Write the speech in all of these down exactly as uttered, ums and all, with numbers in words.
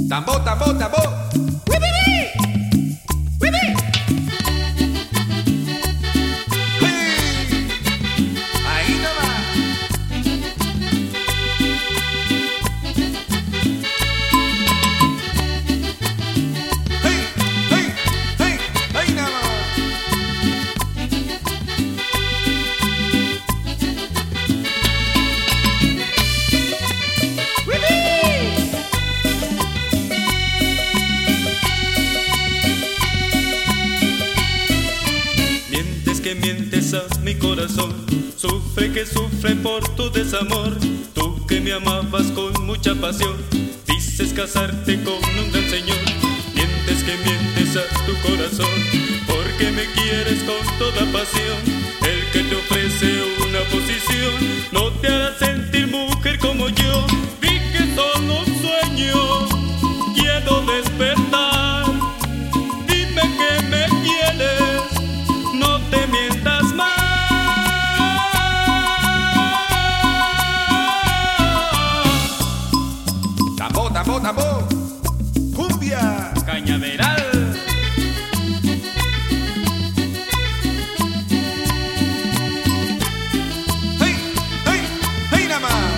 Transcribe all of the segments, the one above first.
Tambor, tambor, tambor. ¡Wibibí! ¡Wibí! ¡Hey! Ahí nomás. ¡Hey! ¡Hey! ¡Hey! ¡Ahí nomás! Que mientes a mi corazón, sufre que sufre por tu desamor. Tú que me amabas con mucha pasión, dices casarte con un gran señor. Mientes que mientes a tu corazón, porque me quieres con toda pasión. El que te ofrece una posición no te hará sentir mujer como yo. Vi que solo sueño, quiero despertar. Dime que me quieres, no te mientas más. Tambor, tambor, tambor. Cumbia. Cañaveral. ¡Hey! ¡Hey! ¡Hey nada más!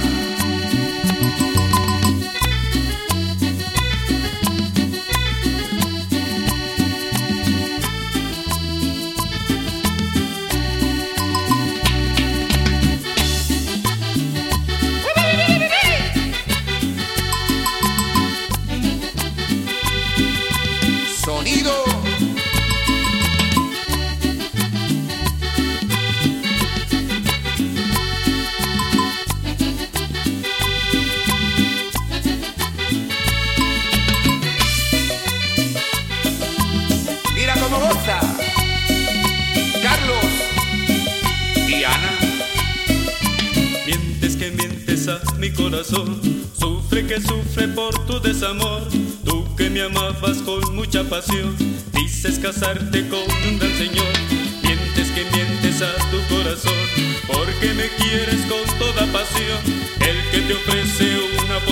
Sonido. Mira cómo goza Carlos y Ana. Mientes que mientes a mi corazón, sufre que sufre por tu desamor. Tú que me amabas con mucha pasión, dices casarte con un gran señor. Mientes que mientes a tu corazón, porque me quieres con toda pasión. El que te ofrece una